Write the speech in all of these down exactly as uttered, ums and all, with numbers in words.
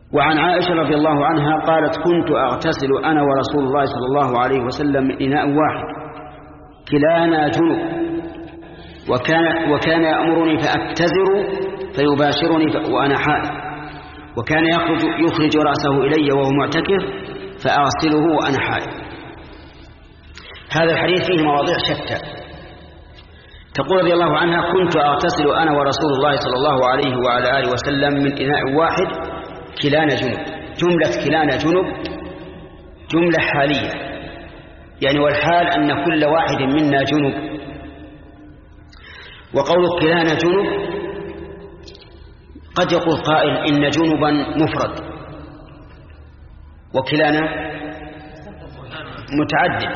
وعن عائشة رضي الله عنها قالت: كنت أغتسل أنا ورسول الله صلى الله عليه وسلم من إناء واحد كلانا جنب، وكان, وكان يأمرني فأتزر فيباشرني وأنا حائض، وكان يخرج, يخرج رأسه إلي وهو معتكف فأغسله وأنا حائض. هذا الحديث فيه مواضيع شتى. تقول رضي الله عنها: كنت أغتسل أنا ورسول الله صلى الله عليه وعلى آله وسلم من إناء واحد كلانا جنب. جملة كلانا جنب جملة حالية، يعني والحال أن كل واحد منا جنب. وقول كلانا جنب قد يقول قائل إن جنبا مفرد وكلانا متعدد،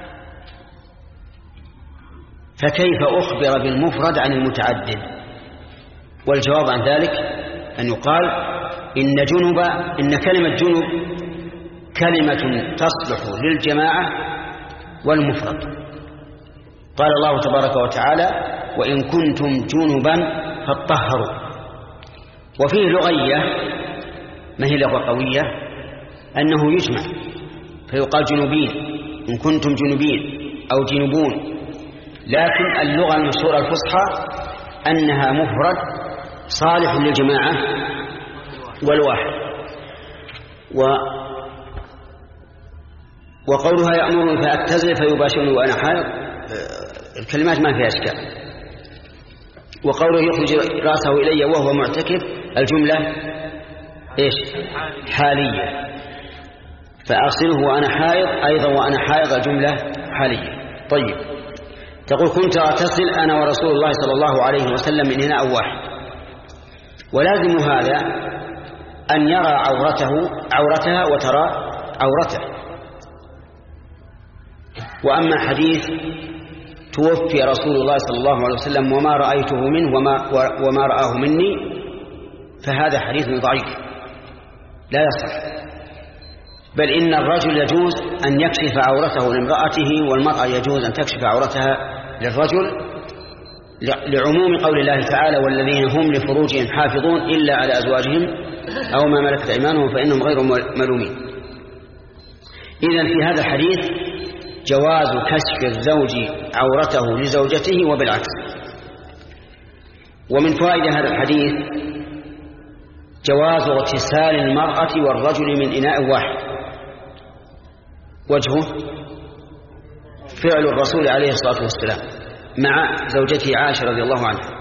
فكيف أخبر بالمفرد عن المتعدد؟ والجواب عن ذلك أن يقال إن جنب إن كلمة جنب كلمة تصلح للجماعة والمفرد. قال الله تبارك وتعالى: وإن كنتم جنبا فاطهروا. وفيه لغية ما هي لغة قوية أنه يجمع فيقال جنوبين إن كنتم جنوبين أو جنوبون، لكن اللغة المشهورة الفصحى أنها مفرد صالح للجماعة والواحد. و وقولها يأمرني فأتزل فيباشرني وأنا حائض الكلمات ما فيها أشكال. وقوله يخرج رأسه إلي وهو معتكف الجملة إيش؟ حالية. فأغسله وأنا حائض أيضا وأنا حائض الجملة حالية. طيب، تقول: كنت أغتسل أنا ورسول الله صلى الله عليه وسلم من إناء واحد. ولازم هذا أن يرى عورته عورتها وترى عورته. وأما حديث توفي رسول الله صلى الله عليه وسلم وما رأيته منه وما, وما رآه مني، فهذا حديث ضعيف لا يصح. بل إن الرجل يجوز أن يكشف عورته لامرأته، والمرأة يجوز أن تكشف عورتها للرجل، لعموم قول الله تعالى: والذين هم لفروجهم حافظون إلا على أزواجهم أو ما ملكت أيمانهم فإنهم غير ملومين. إذن في هذا الحديث جواز كشف الزوج عورته لزوجته وبالعكس. ومن فوائد هذا الحديث جواز اغتسال المرأة والرجل من إناء واحد. وجهه فعل الرسول عليه الصلاة والسلام مع زوجته عائشة رضي الله عنها.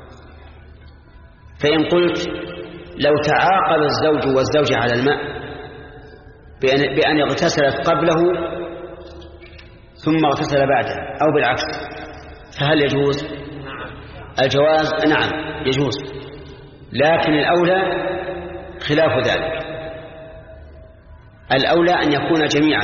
فإن قلت لو تعاقب الزوج والزوجة على الماء بأن, بأن اغتسلت قبله ثم اغتسل بعده أو بالعكس، فهل يجوز؟ الجواز نعم يجوز، لكن الأولى خلاف ذلك. الأولى أن يكون جميعا،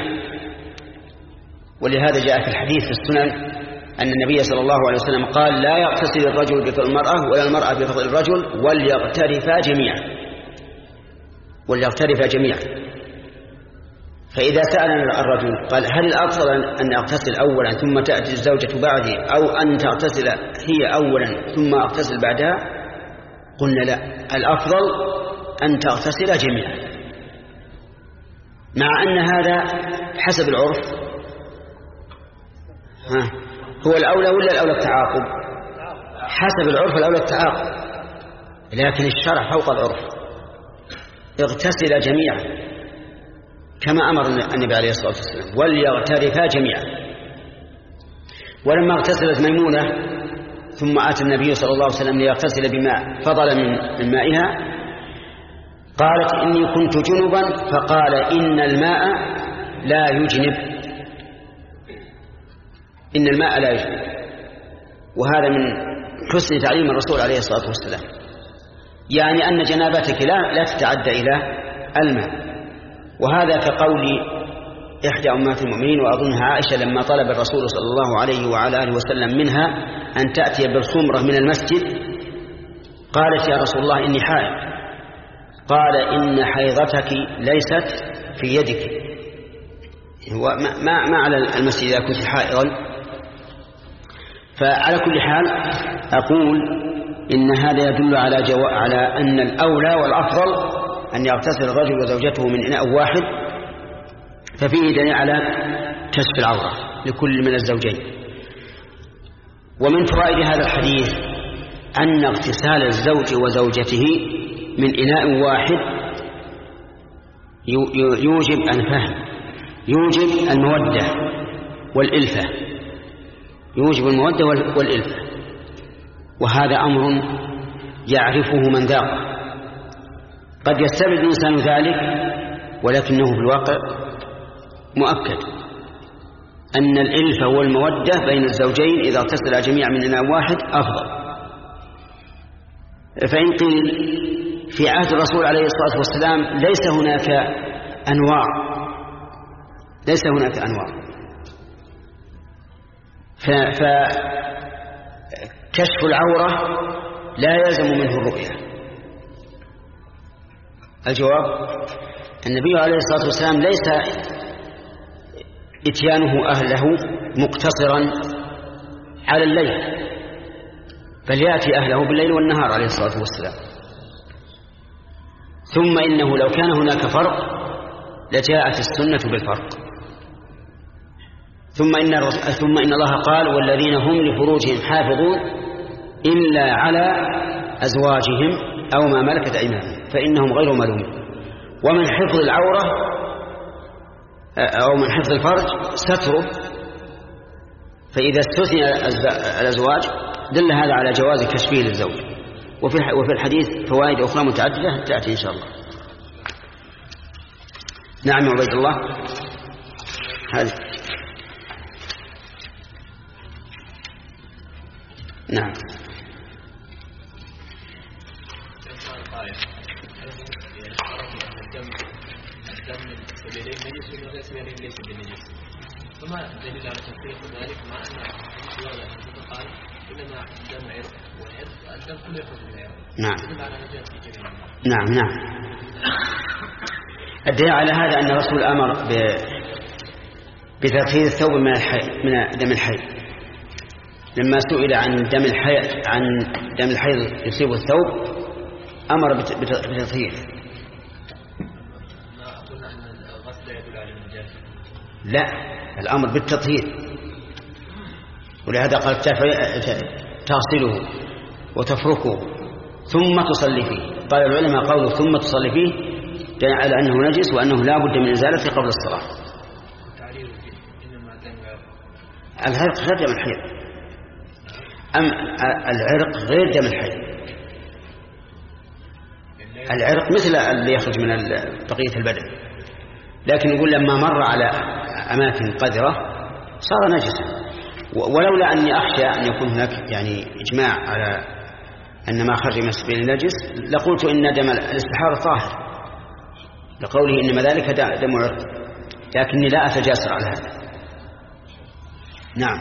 ولهذا جاء في الحديث في السنن أن النبي صلى الله عليه وسلم قال: لا يغتسل الرجل بفضل المرأة ولا المرأة بفضل الرجل وليغترفا جميعا وليغترفا جميعا. فإذا سألنا الرجل قال: هل الأفضل أن أغتسل أولا ثم تأتي الزوجة بعدي، أو أن تغتسل هي أولا ثم أغتسل بعدها؟ قلنا لا، الأفضل أن تغتسل جميعا، مع أن هذا حسب العرف ها هو الأولى ولا الأولى التعاقب؟ حسب العرف الأولى التعاقب، لكن الشرع فوق العرف. اغتسل جميعا كما أمر النبي عليه الصلاة والسلام، وليغترفا جميعا. ولما اغتسلت ميمونة ثم أتى النبي صلى الله عليه وسلم ليغتسل بماء فضل من مائها، قالت: إني كنت جنبا، فقال: إن الماء لا يجنب، إن الماء لا يجنب. وهذا من حسن تعليم الرسول عليه الصلاة والسلام، يعني أن جنابتك لا, لا تتعدى إلى الماء. وهذا كقول إحدى أمهات المؤمنين وأظنها عائشة لما طلب الرسول صلى الله عليه وعلى آله وسلم منها أن تأتي بالخمرة من المسجد، قالت: يا رسول الله إني حائض. قال: إن حيضتك ليست في يدك، هو ما, ما على المسجد إذا كنت حائضا. فعلى كل حال أقول إن هذا يدل على, جو... على أن الأولى والأفضل أن يغتسل الرجل وزوجته من إناء واحد ففيه دليل على كشف العورة لكل من الزوجين. ومن فوائد هذا الحديث أن اغتسال الزوج وزوجته من إناء واحد يوجب الفهم، يوجب المودة والإلفة، يوجب المودة والإلفة، وهذا أمر يعرفه من ذاق. قد يستبعد الإنسان ذلك ولكنه في الواقع مؤكد أن الإلفة والمودة بين الزوجين إذا اغتسلا جميعا من إناء واحد أفضل. فإن قيل في عهد الرسول عليه الصلاة والسلام ليس هناك أنواع، ليس هناك أنواع، فكشف العورة لا يلزم منه الرؤية. الجواب: النبي عليه الصلاة والسلام ليس إتيانه أهله مقتصرا على الليل، بل يأتي أهله بالليل والنهار عليه الصلاة والسلام. ثم إنه لو كان هناك فرق لجاءت السنة بالفرق. ثم إن, ثم إن الله قال: والذين هم لفروجهم حافظون إلا على أزواجهم أو ما ملكت أيمانهم فإنهم غير ملومين. ومن حفظ العورة أو من حفظ الفرج ستره، فإذا استثنى الأزواج دل هذا على جواز كشفه للزوج. وفي الحديث فوائد أخرى متعددة تأتي إن شاء الله. نعم عبيد الله. هذه نعم. فما الدليل على تفريق ذلك مع أن قال إنما الدم عرق والعرق الدم كله يخرج من العرق. نعم. على نجاسة جميعا. نعم نعم. الدليل على هذا أن الرسول أمر ب بتطهير الثوب من الحي من دم الحي. لما سئل عن دم الحي عن دم الحيض يصيب الثوب أمر بتطهيره. لا، الأمر بالتطهير، ولهذا قال تغسله وتفركه ثم تصلي فيه. قال العلماء قوله ثم تصلي فيه دل على أنه نجس وأنه لا بد من إزالته قبل الصلاة. العرق غير دم الحيض، أم العرق غير دم الحيض. العرق مثل اللي يخرج من بقية البدن، لكن يقول لما مر على أماكن قذرة صار نجسا. ولولا أني أخشى أن يكون هناك يعني إجماع على أن ما خرج من سبيل النجس لقلت إن دم الاستحارة طاهر لقوله إنما ذلك دم عرق، لكني لا أتجاسر على هذا. نعم.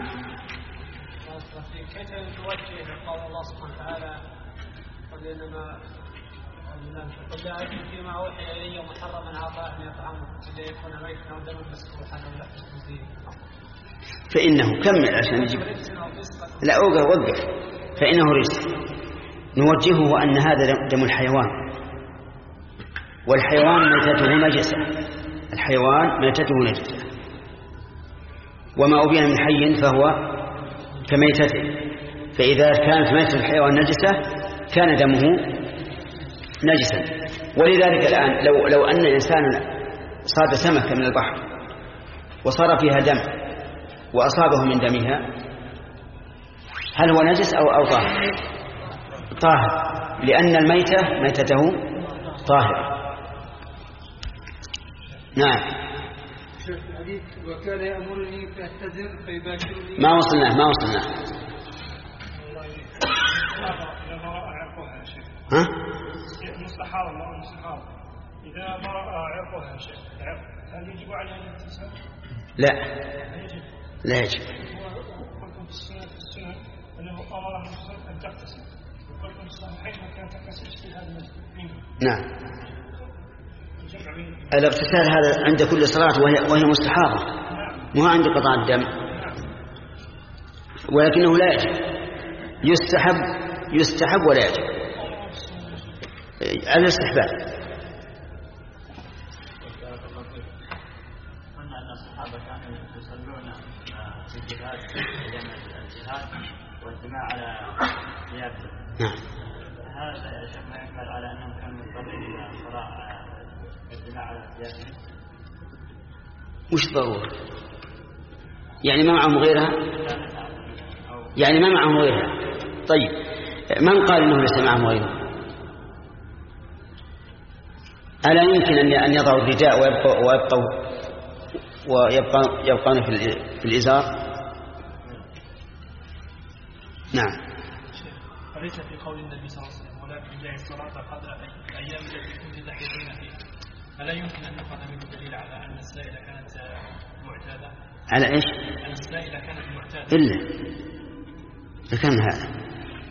كيف توجه قول الله سبحانه وتعالى قل إنما قل لا أجد فيما أوحي إلي محرما على طاعم يطعمه إلا يكون ميتا أو دما مسفوحا أو لحم خنزير؟ فإنه كمل عشان يجيب. لا أوقف وقف. فإنه رجس نوجهه أن هذا دم الحيوان، والحيوان ميتته نجسة، الحيوان ميتته نجسة، وما أبين من حي فهو كميتته، فإذا كانت ميتة الحيوان نجسة كان دمه نجسا. ولذلك الآن لو, لو أن الإنسان صاد سمكة من البحر وصار فيها دم وأصابه من دمها هل هو نجس أو, أو طاهر؟ طاهر، لأن الميتة ميتته طاهرة. نعم. وكان يأمرني فأعتذر فيباشرني. ما وصلناه ما وصلناه ها؟ مستحاضة الله مستحاضة إذا ما عرقها شيء هل يجب عليها الاغتسال؟ لا لا يجب. وقلتم في السنة في السنة أنه أمر المسلم أن تغتسل، وقلتم في الصحيحين كان تغتسل في هذا المسجد. نعم. الاغتسال هذا عند كل صلاة وهي, وهي مستحاضة، مو عند قطع الدم، ولكنه لا يجب. يستحب يستحب ولا يجب. الاستحباب وش ضرورة؟ يعني ما معهم غيرها؟ يعني ما معهم غيرها. طيب من قال إنه ليس معهم غيرها؟ ألا يمكن أن يضعوا الرداء ويبقوا ويبقوا ويبقى يبقون في الإزار؟ نعم. فليس في قول النبي صلى الله عليه وسلم ولكن جاء الصلاة قدر الأيام التي كنت تحيضين فيها، ألا يمكن أن نقل منه دليل على أن السائلة كانت معتادة؟ على إيش؟ أن السائلة كانت معتادة. إلا ذكرنا هذا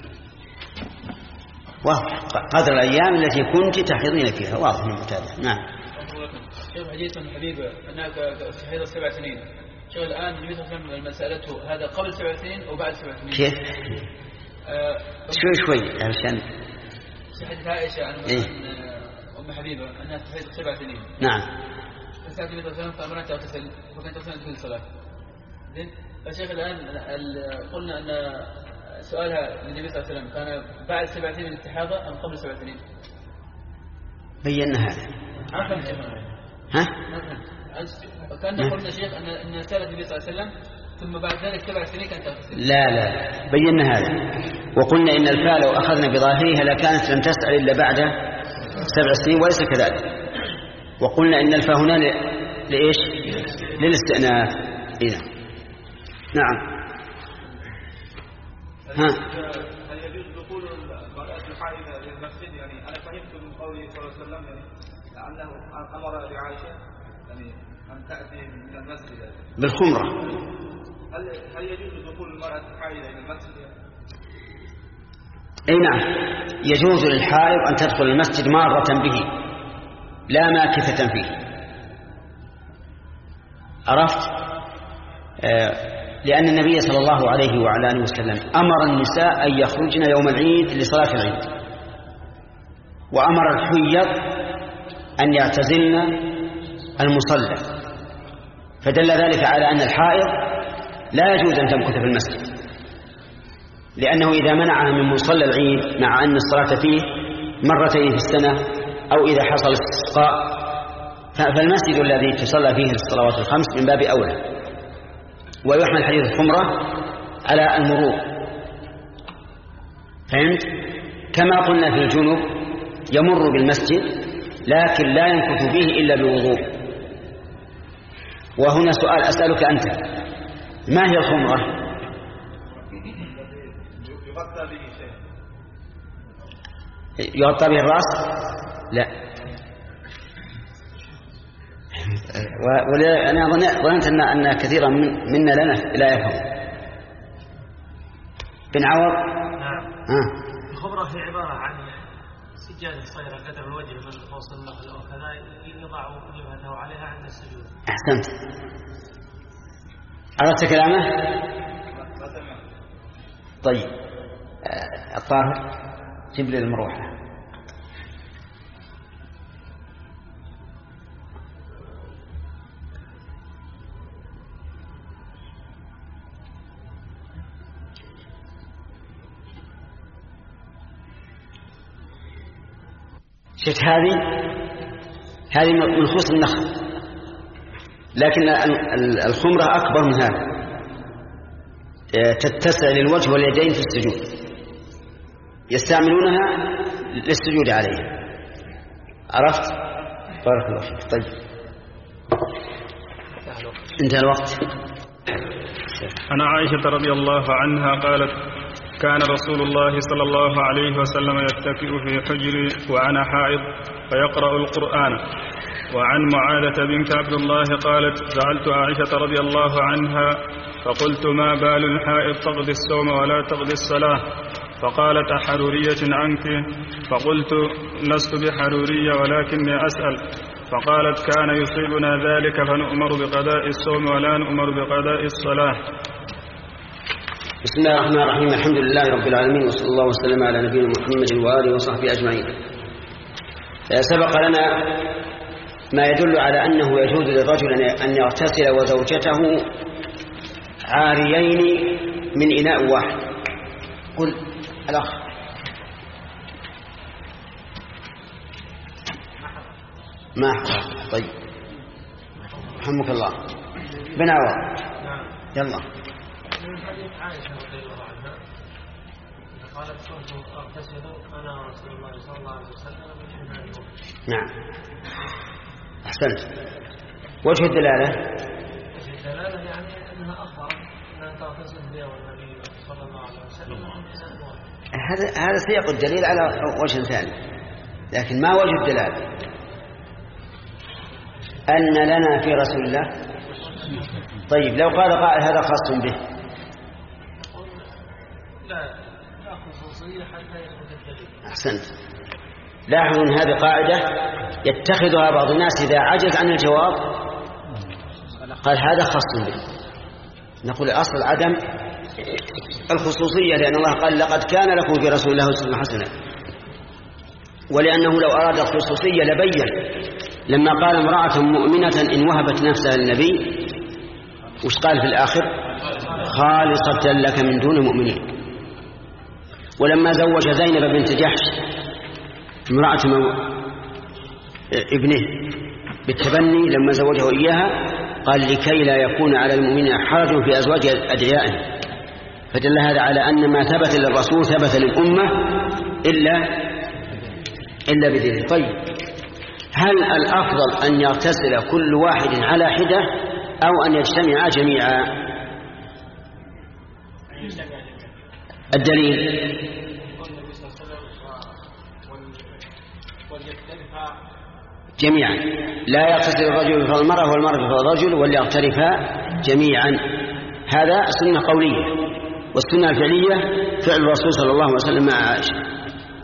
واضح، قدر الأيام التي كنت تحيضين فيها واضح معتادة. نعم. شيخ حديث عن حبيبة أنها تحيض سبع سنين. شيخ الآن النبي صلى الله عليه وسلم مسألته هذا قبل سبع سنين أو بعد سبع سنين؟ كيف؟ آه شوي شوي علشان في حديث عائشة عن إيه؟ أم حبيبة أنها تحيض سبع سنين. نعم. فسألت النبي صلى الله عليه وسلم فأمرت تغتسل وكانت تغتسل في الصلاة. زين. فالشيخ الآن قلنا أن سؤالها للنبي صلى الله عليه وسلم كان بعد سبع سنين من الاستحاضة أم قبل سبع سنين؟ بينا هذا. ما فهمت شيخ. ها؟ ما فهمت. كان قلنا شيخ أن أن سألت النبي صلى الله عليه وسلم ثم بعد ذلك سبع سنين كانت تغتسل. لا لا بينا هذا وقلنا إن الفاء لو أخذنا بظاهرها لكانت لم تسأل إلا بعد سبع سنين وليس كذلك. وقلنا إن الفاء هنا ل... لإيش؟ للاستئناف. إذا نعم. ها. هل يجوز دخول المرأة الحائضة للمسجد؟ يعني أنا فهمت من قوله صلى الله عليه وسلم يعني أنه أمر بعائشة يعني أن تأتي من المسجد بالخمرة. هل هل يجوز دخول المرأة الحائضة إلى المسجد؟ أي نعم يجوز للحائض أن تدخل المسجد مارة به لا ماكثة فيه. عرفت؟ آه لأن النبي صلى الله عليه وعلى آله وسلم أمر النساء أن يخرجن يوم العيد لصلاة العيد، وأمر الحيض أن يعتزلن المصلى، فدل ذلك على أن الحائض لا يجوز أن تمكث في المسجد، لأنه إذا منعها من مصلى العيد مع أن الصلاة فيه مرتين في السنة أو إذا حصل استسقاء فالمسجد الذي تصلى فيه الصلوات الخمس من باب أولى. ويحمل حديث الخمرة على المرور. فهمت؟ كما قلنا في الجنوب يمر بالمسجد لكن لا يمكث فيه إلا بوضوء. وهنا سؤال أسألك أنت، ما هي الخمرة؟ يغطى به شيء. يغطى به الرأس؟ لا. وأنا ظننت أن أن كثيرا منا لنا لا يفهم. بن عوض. نعم. آه. الخمرة هي عبارة عن سجادة صغيرة قدر الوجه من فوق النخل وكذا يضع جبهته عليها عند السجود. أحسنت. عرفت كلامه؟ طيب آه. الطاهر جيب لي المروحة. شفت هذه هذه من خص النخل، لكن الخمرة أكبر من هذا، تتسع للوجه واليدين في السجود، يستعملونها للسجود عليها. عرفت؟ بارك الله فيك. طيب انتهى الوقت. عن عائشة رضي الله عنها قالت: كان رسول الله صلى الله عليه وسلم يتكئ في حجري وأنا حائض فيقرأ القرآن. وعن معاذة بنت عبد الله قالت: سألت عائشة رضي الله عنها فقلت: ما بال الحائض تقضي الصوم ولا تقضي الصلاة؟ فقالت: أحرورية عنك؟ فقلت: لست بحرورية ولكني أسأل. فقالت: كان يصيبنا ذلك فنؤمر بقضاء الصوم ولا نؤمر بقضاء الصلاة. بسم الله الرحمن الرحيم. الحمد لله رب العالمين، وصلى الله وسلم على نبينا محمد وآله وصحبه أجمعين. سبق لنا ما يدل على أنه يجوز للرجل أن يغتسل وزوجته عاريين من إناء واحد. قل الأخ. ما أحقق. طيب رحمك الله. بن عوض يلا. من حديث عائشة رضي الله عنها قالت كنت أغتسل أنا ورسول الله صلى الله عليه وسلم من حمام الوحي. نعم أحسنت. وجه الدلالة وجه الدلالة يعني أنها أخبرت أنها تغتسل بها والنبي صلى الله عليه وسلم من حمام الوحي. هذا هذا سياق الدليل على وجه ثاني، لكن ما وجه الدلالة؟ أن لنا في رسول الله. طيب لو قال قائل هذا خاص به. لا لا خصوصية حتى يثبت الدليل. أحسنت. لاحظوا أن هذه قاعدة يتخذها بعض الناس إذا عجز عن الجواب قال هذا خاص به. نقول أصل عدم الخصوصية، لأن الله قال لقد كان لكم في رسول الله أسوة حسنة، ولأنه لو أراد الخصوصية لبين لما قال امرأة مؤمنة إن وهبت نفسها للنبي وش قال في الآخر؟ خالصة لك من دون المؤمنين. ولما زوج زينب بنت جحش امرأة ابنه بالتبني لما زوجه إياها قال لكي لا يكون على المؤمنين حرج في أزواج أدعيائهم، فدل هذا على أن ما ثبت للرسول ثبت للأمة إلا إلا بدليل. طيب هل الأفضل أن يغتسل كل واحد على حدة أو أن يجتمع جميعا؟ الدليل جميعا، لا يغتسل الرجل بفضل المرأة والمرأة بفضل الرجل وليغترفا جميعا. هذا سنة قولية، والسنة الفعلية فعل الرسول صلى الله عليه وسلم مع عائشة.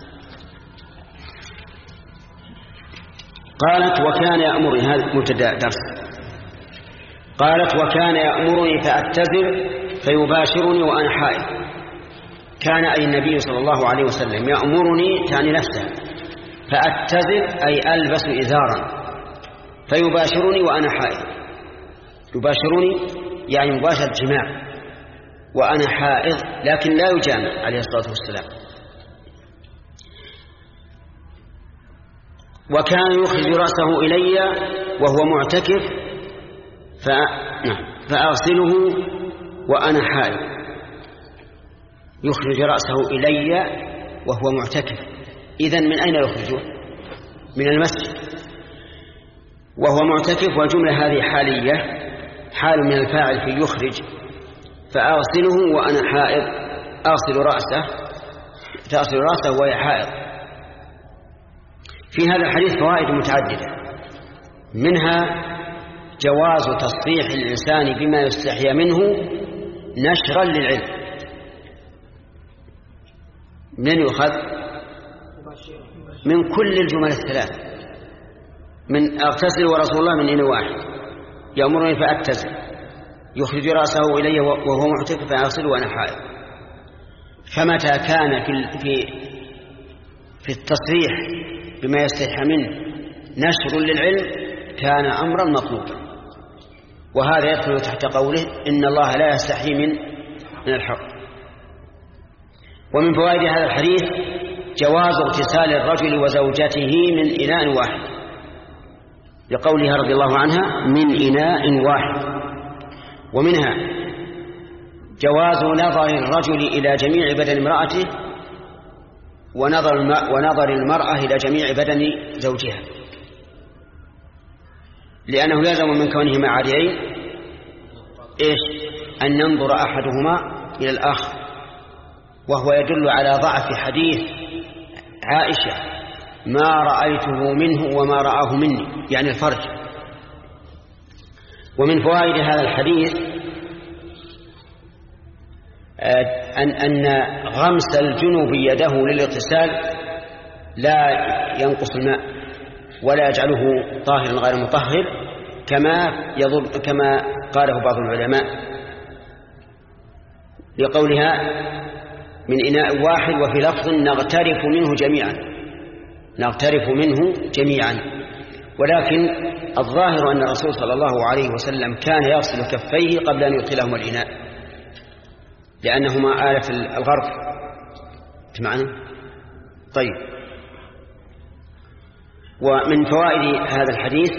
قالت وكان يأمرني، هذا مبتدأ درس. قالت وكان يأمرني فأتزر فيباشرني وأنا حائض. كان أي النبي صلى الله عليه وسلم يأمرني تعني نفسه، فأتزر أي ألبس إزارا، فيباشرني وأنا حائض. يباشرني يعني مباشرة جماع وأنا حائض، لكن لا يجامع عليه الصلاة والسلام. وكان يخرج رأسه إلي وهو معتكف فأغسله وأنا حائض. يخرج رأسه إلي وهو معتكف، إذن من أين يخرجه؟ من المسجد وهو معتكف، والجملة هذه حالية، حال من الفاعل في يخرج. فأغسله وأنا حائض، أغسل رأسه، تغسل رأسه وهي حائض. في هذا الحديث فوائد متعددة، منها جواز تصريح الإنسان بما يستحيا منه نشرا للعلم. من يؤخذ؟ من كل الجمل الثلاث، من أغتسل ورسول الله من إن واحد، يأمرني فأتزل، يخرج رأسه إلي وهو معتكف فأغسل وأنا حائض. فمتى كان في في في التصريح بما يستحي منه نشر للعلم كان أمرا مطلوبا، وهذا يدخل تحت قوله إن الله لا يستحي من من الحق. ومن فوائد هذا الحديث جواز اغتسال الرجل وزوجته من إناء واحد، لقولها رضي الله عنها من إناء واحد. ومنها جواز نظر الرجل إلى جميع بدن امرأته ونظر ونظر المرأة إلى جميع بدن زوجها، لأنه يلزم من كونهما عاريين إيش؟ أن ينظر أحدهما إلى الآخر، وهو يدل على ضعف حديث عائشة ما رأيته منه وما رآه مني، يعني الفرج. ومن فوائد هذا الحديث أن أن غمس الجنوب يده للاغتسال لا ينقص الماء ولا يجعله طاهرا غير مطهر كما يضر كما قاله بعض العلماء، لقولها من إناء واحد، وفي لفظ نغترف منه جميعا، نغترف منه جميعا. ولكن الظاهر أن الرسول صلى الله عليه وسلم كان يغسل كفيه قبل أن يدخلهما الإناء، لأنهما آلة الغرف. تمعنا؟ طيب. ومن فوائد هذا الحديث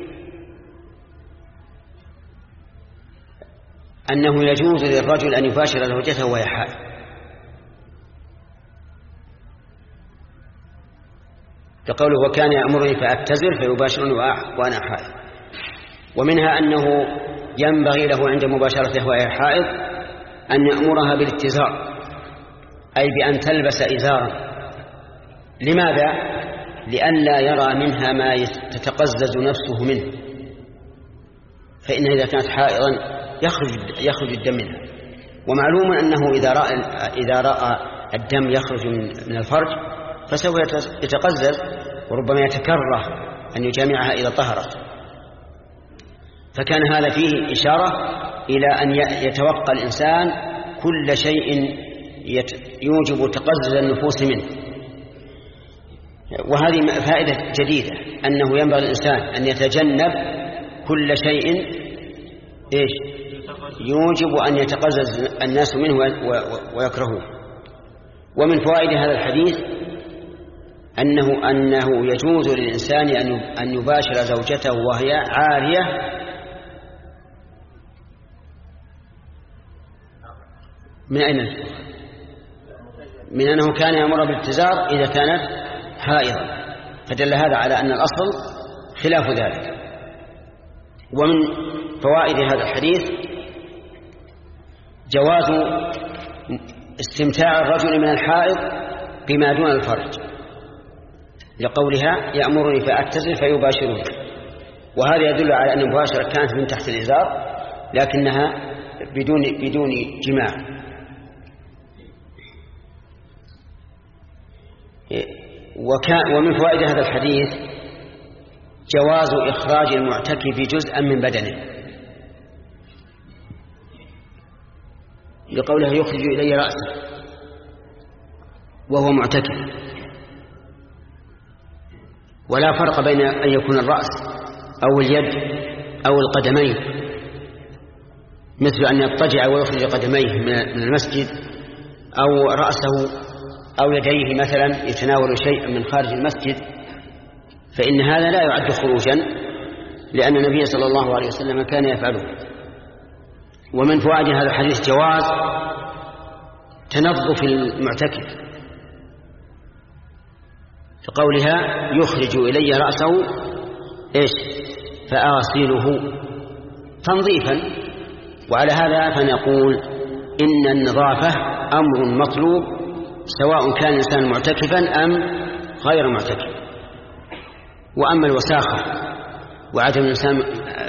أنه يجوز للرجل أن يباشر زوجته وهي حائض، كقوله وكان يأمرني فأتزر فيباشرني وأنا حائض. ومنها أنه ينبغي له عند مباشرته وهي حائض أن يأمرها بالاتزار، أي بأن تلبس إزارا. لماذا؟ لئلا يرى منها ما تتقزز نفسه منه، فإن إذا كانت حائضا يخرج يخرج الدم منها، ومعلوم أنه إذا رأى إذا رأى الدم يخرج من الفرج فسوف يتقزز وربما يتكره أن يجامعها إذا طهرت. فكان هذا فيه إشارة إلى أن يتوقع الإنسان كل شيء يوجب تقزز النفوس منه. وهذه فائدة جديدة، أنه ينبغي الإنسان أن يتجنب كل شيء إيش يوجب أن يتقزز الناس منه ويكرهوه. ومن فوائد هذا الحديث أنه أنه يجوز للإنسان أن يباشر زوجته وهي عارية من أين؟ من أنه كان يأمر بالاتزار إذا كانت حائضا، فدل هذا على أن الأصل خلاف ذلك. ومن فوائد هذا الحديث جواز استمتاع الرجل من الحائض بما دون الفرج، لقولها يأمرني فأتزر فيباشرني، وهذا يدل على أن المباشرة كانت من تحت الإزار لكنها بدون بدون جماع. ومن فوائد هذا الحديث جواز إخراج المعتكف جزءا من بدنه، لقوله يخرج إلي رأسه وهو معتكف. ولا فرق بين أن يكون الرأس أو اليد أو القدمين، مثل أن يضطجع ويخرج قدميه من المسجد، أو رأسه أو يديه مثلا يتناول شيئا من خارج المسجد، فإن هذا لا يعد خروجا، لأن النبي صلى الله عليه وسلم كان يفعله. ومن فوائد هذا الحديث جواز تنظف المعتكف، فقولها يخرج إلي رأسه إيش فأغسله تنظيفا. وعلى هذا فنقول إن النظافة أمر مطلوب سواء كان الإنسان معتكفا أم غير معتكف. وأما الوساخة وعدم الإنسان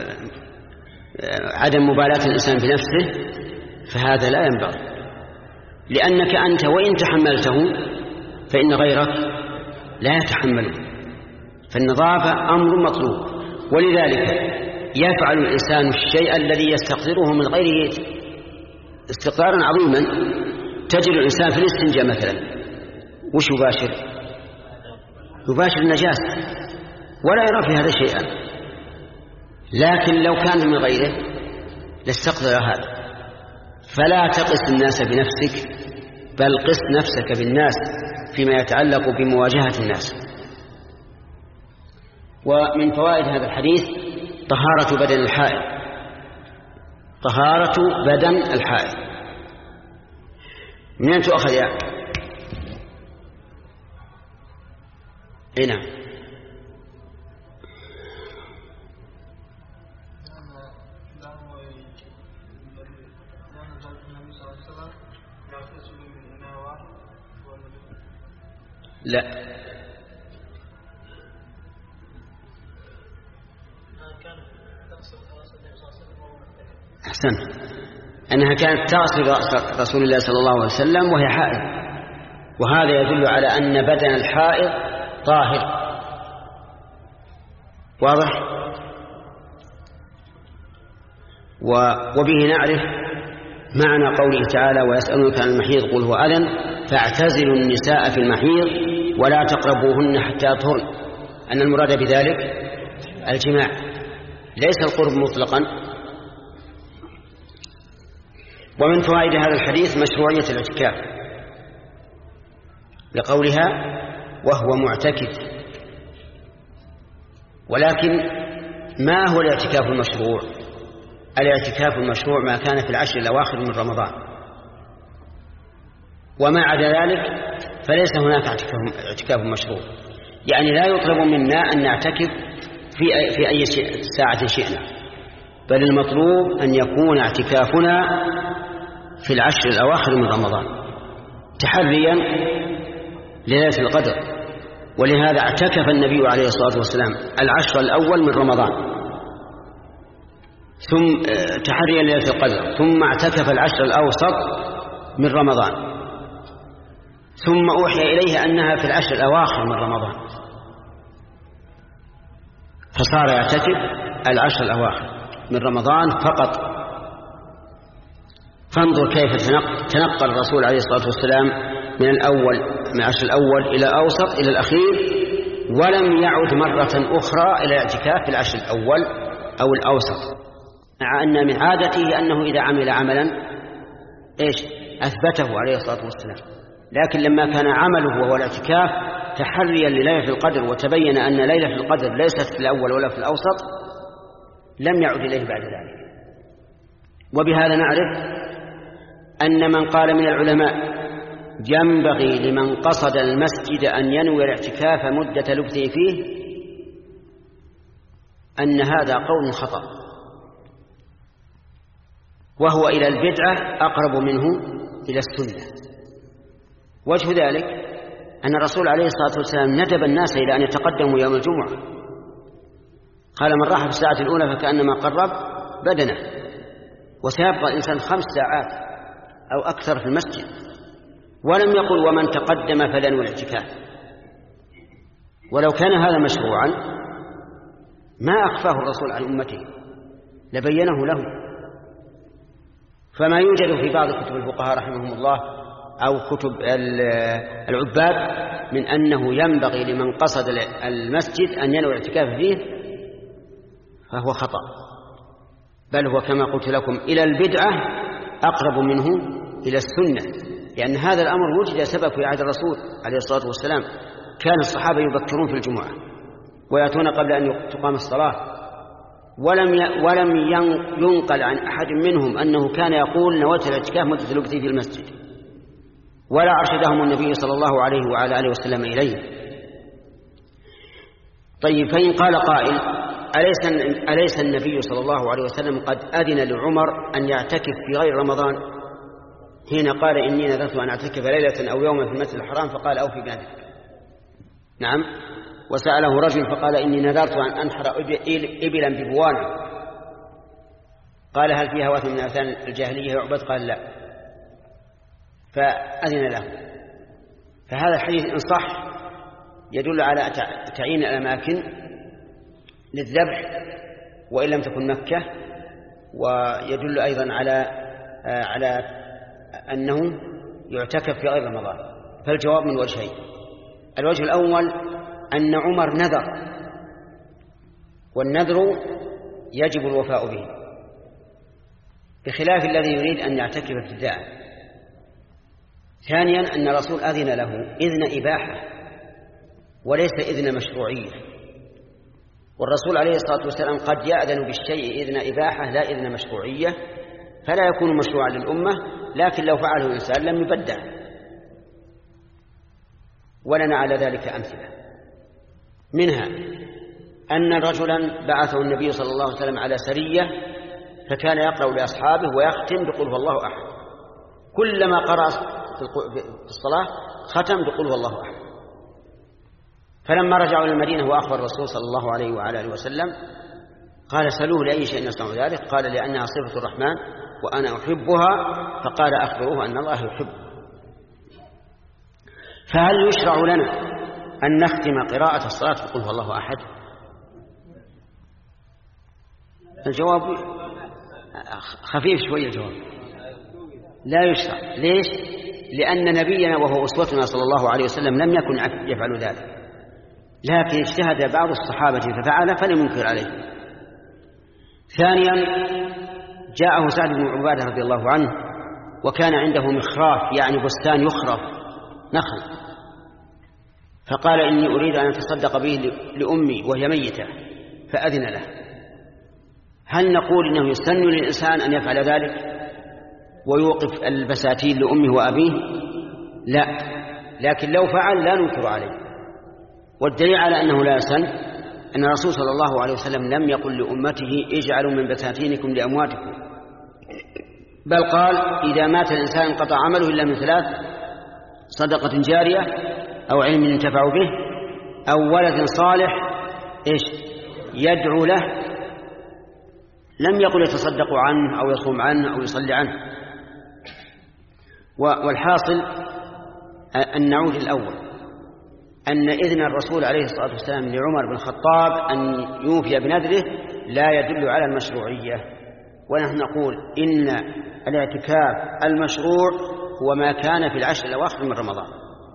عدم مبالاة الإنسان بنفسه فهذا لا ينبغي، لأنك أنت وإن تحملته فإن غيرك لا يتحمله. فالنظافة أمر مطلوب، ولذلك يفعل الإنسان الشيء الذي يستقدره من غيره استقدارا عظيما. تجد الإنسان في الاستنجاء مثلا وش يباشر؟ يباشر النجاسة ولا يرى في هذا شيئا، لكن لو كان من غيره لاستقدر هذا. فلا تقس الناس بنفسك، بل قس نفسك بالناس فيما يتعلق بمواجهة الناس. ومن فوائد هذا الحديث طهارة بدن الحائض، طهارة بدن الحائض. من أين تؤخذ يا أي نعم لا أحسن أنها كانت تغسل رأس رسول الله صلى الله عليه وسلم وهي حائض، وهذا يدل على أن بدن الحائض طاهر. واضح؟ وبه نعرف معنى قوله تعالى ويسألونك عن المحيض قل هو أذى فاعتزلوا النساء في المحيض ولا تقربوهن حتى يطهرن، أن المراد بذلك الجماع ليس القرب مطلقا. ومن فوائد هذا الحديث مشروعية الاعتكاف، لقولها وهو معتكف، ولكن ما هو الاعتكاف المشروع؟ الاعتكاف المشروع ما كان في العشر الأواخر من رمضان، وما عدا ذلك فليس هناك اعتكاف مشروع. يعني لا يطلب منا أن نعتكف في في أي ساعة شئنا، بل المطلوب أن يكون اعتكافنا في العشر الأواخر من رمضان تحريا ليلة القدر. ولهذا اعتكف النبي عليه الصلاة والسلام العشر الأول من رمضان ثم تحريا ليلة القدر، ثم اعتكف العشر الأوسط من رمضان، ثم أوحي إليه أنها في العشر الأواخر من رمضان، فصار يعتكف العشر الأواخر من رمضان فقط. فانظر كيف تنقل الرسول عليه الصلاة والسلام من الأول من العشر الأول إلى الأوسط إلى الأخير، ولم يعد مرة أخرى إلى الاعتكاف في العشر الأول أو الأوسط، مع أن من عادته أنه إذا عمل عملا إيش أثبته عليه الصلاة والسلام. لكن لما كان عمله وهو الاعتكاف تحريا لليلة القدر وتبين أن ليلة القدر ليست في الأول ولا في الأوسط لم يعد إليه بعد ذلك. وبهذا نعرف أن من قال من العلماء ينبغي لمن قصد المسجد أن ينوي الاعتكاف مدة لبثه فيه أن هذا قول خطأ، وهو إلى البدعة أقرب منه إلى السنة. وجه ذلك أن الرسول عليه الصلاة والسلام ندب الناس إلى أن يتقدموا يوم الجمعة، قال من راح في الساعة الأولى فكأنما قرب بدنه، وسيبقى الإنسان خمس ساعات أو أكثر في المسجد، ولم يقل ومن تقدم فلنوي الاعتكاف. ولو كان هذا مشروعا ما أخفاه الرسول عن أمته لبينه له. فما يوجد في بعض كتب الفقهاء رحمهم الله أو كتب العباد من أنه ينبغي لمن قصد المسجد أن ينوي الاعتكاف فيه فهو خطأ، بل هو كما قلت لكم إلى البدعة أقرب منه إلى السنة، لأن هذا الأمر وجد سبب في عهد الرسول عليه الصلاة والسلام. كان الصحابة يبكرون في الجمعة ويأتون قبل أن تقام الصلاة، ولم ولم ينقل عن أحد منهم أنه كان يقول نويت الاعتكاف مدة لبثي في المسجد، ولا أرشدهم النبي صلى الله عليه وعلى آله وسلم إليه. طيب، فإن قال قائل أليس, أليس النبي صلى الله عليه وسلم قد أذن لعمر أن يعتكف في غير رمضان حين قال إني نذرت أن أعتكف ليلة أو يوما في المسجد الحرام فقال أوفي بذلك؟ نعم. وسأله رجل فقال إني نذرت أن أنحر إبلا ببوانة، قال هل فيها وثن من أوثان الجاهلية يعبد؟ قال لا، فأذن له. فهذا الحديث إن صح يدل على تعيين الأماكن للذبح وإن لم تكن مكة، ويدل أيضا على على أنه يعتكف في غير رمضان. فالجواب من وجهين: الوجه الأول أن عمر نذر، والنذر يجب الوفاء به، بخلاف الذي يريد أن يعتكف ابتداء. ثانيا أن الرسول أذن له إذن إباحة وليس إذن مشروعية، والرسول عليه الصلاة والسلام قد يأذن بالشيء إذن إباحة لا إذن مشروعية، فلا يكون مشروعا للأمة، لكن لو فعله الإنسان لم يبدع. ولنا على ذلك أمثلة، منها أن رجلا بعثه النبي صلى الله عليه وسلم على سرية، فكان يقرأ لأصحابه ويختم بقل هو الله أحد، كلما قرأ في الصلاة ختم بقل هو الله أحد. فلما رجعوا إلى المدينة وأخبر الرسول صلى الله عليه وعلى آله وسلم قال سألوه لأي شيء يصنع ذلك؟ قال لأنها صفة الرحمن وأنا أحبها، فقال أخبروه أن الله يحب. فهل يشرع لنا أن نختم قراءة الصلاة بقل هو الله أحد؟ الجواب خفيف شوية. الجواب لا يشرع. ليش؟ لأن نبينا وهو أسوتنا صلى الله عليه وسلم لم يكن يفعل ذلك، لكن اجتهد بعض الصحابة ففعل فلم ينكر عليه. ثانيا جاءه سعد بن عبادة رضي الله عنه وكان عنده مخراف، يعني بستان يخرف نخل، فقال إني أريد أن أتصدق به لأمي وهي ميتة، فأذن له، هل نقول إنه يسن للإنسان أن يفعل ذلك ويوقف البساتين لأمه وأبيه؟ لا، لكن لو فعل لا ننكر عليه. والدليل على أنه لا يسن أن الرسول صلى الله عليه وسلم لم يقل لأمته اجعلوا من بساتينكم لأمواتكم، بل قال إذا مات الإنسان انقطع عمله إلا من ثلاث: صدقة جارية أو علم ينتفع به أو ولد صالح إيش يدعو له. لم يقل يتصدق عنه أو يصوم عنه أو يصلي عنه. والحاصل أن نعود الأول أن إذن الرسول عليه الصلاة والسلام لعمر بن الخطاب أن يوفي بنذره لا يدل على المشروعية، ونحن نقول إن الاعتكاف المشروع هو ما كان في العشر الأواخر من رمضان.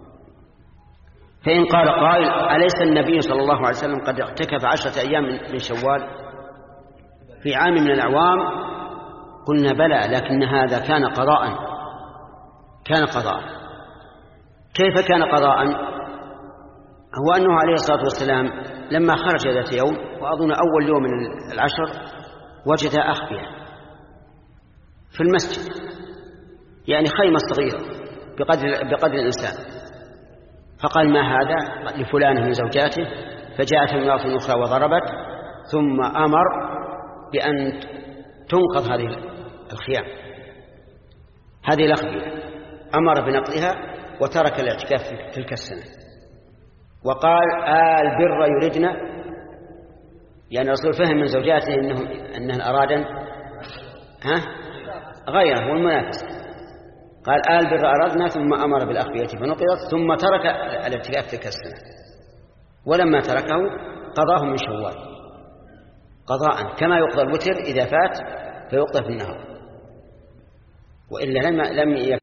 فإن قال قائل أليس النبي صلى الله عليه وسلم قد اعتكف عشرة أيام من شوال في عام من الأعوام؟ قلنا بلى، لكن هذا كان قضاء كان قضاء كيف كان قضاء؟ هو أنه عليه الصلاة والسلام لما خرج ذات يوم، وأظن أول يوم من العشر، وجد أخبية في المسجد، يعني خيمة صغيرة بقدر, بقدر الإنسان، فقال ما هذا؟ لفلانة من زوجاته، فجاءت امرأة أخرى وضربت، ثم أمر بأن تنقض هذه الخيام، هذه الأخبية، أمر بنقضها وترك الاعتكاف في تلك السنة. وقال آل بر يردنا، يعني الرسول فهم من زوجاته إنه أنهن أرادا ها غيره والمنافس، قال آل بر أردنا، ثم أمر بالأخبية فنقضت، ثم ترك الاعتكاف تلك السنة. ولما تركه قضاه من شوال قضاء كما يقضى الوتر إذا فات فيقضى في النهار، وإلا لم لم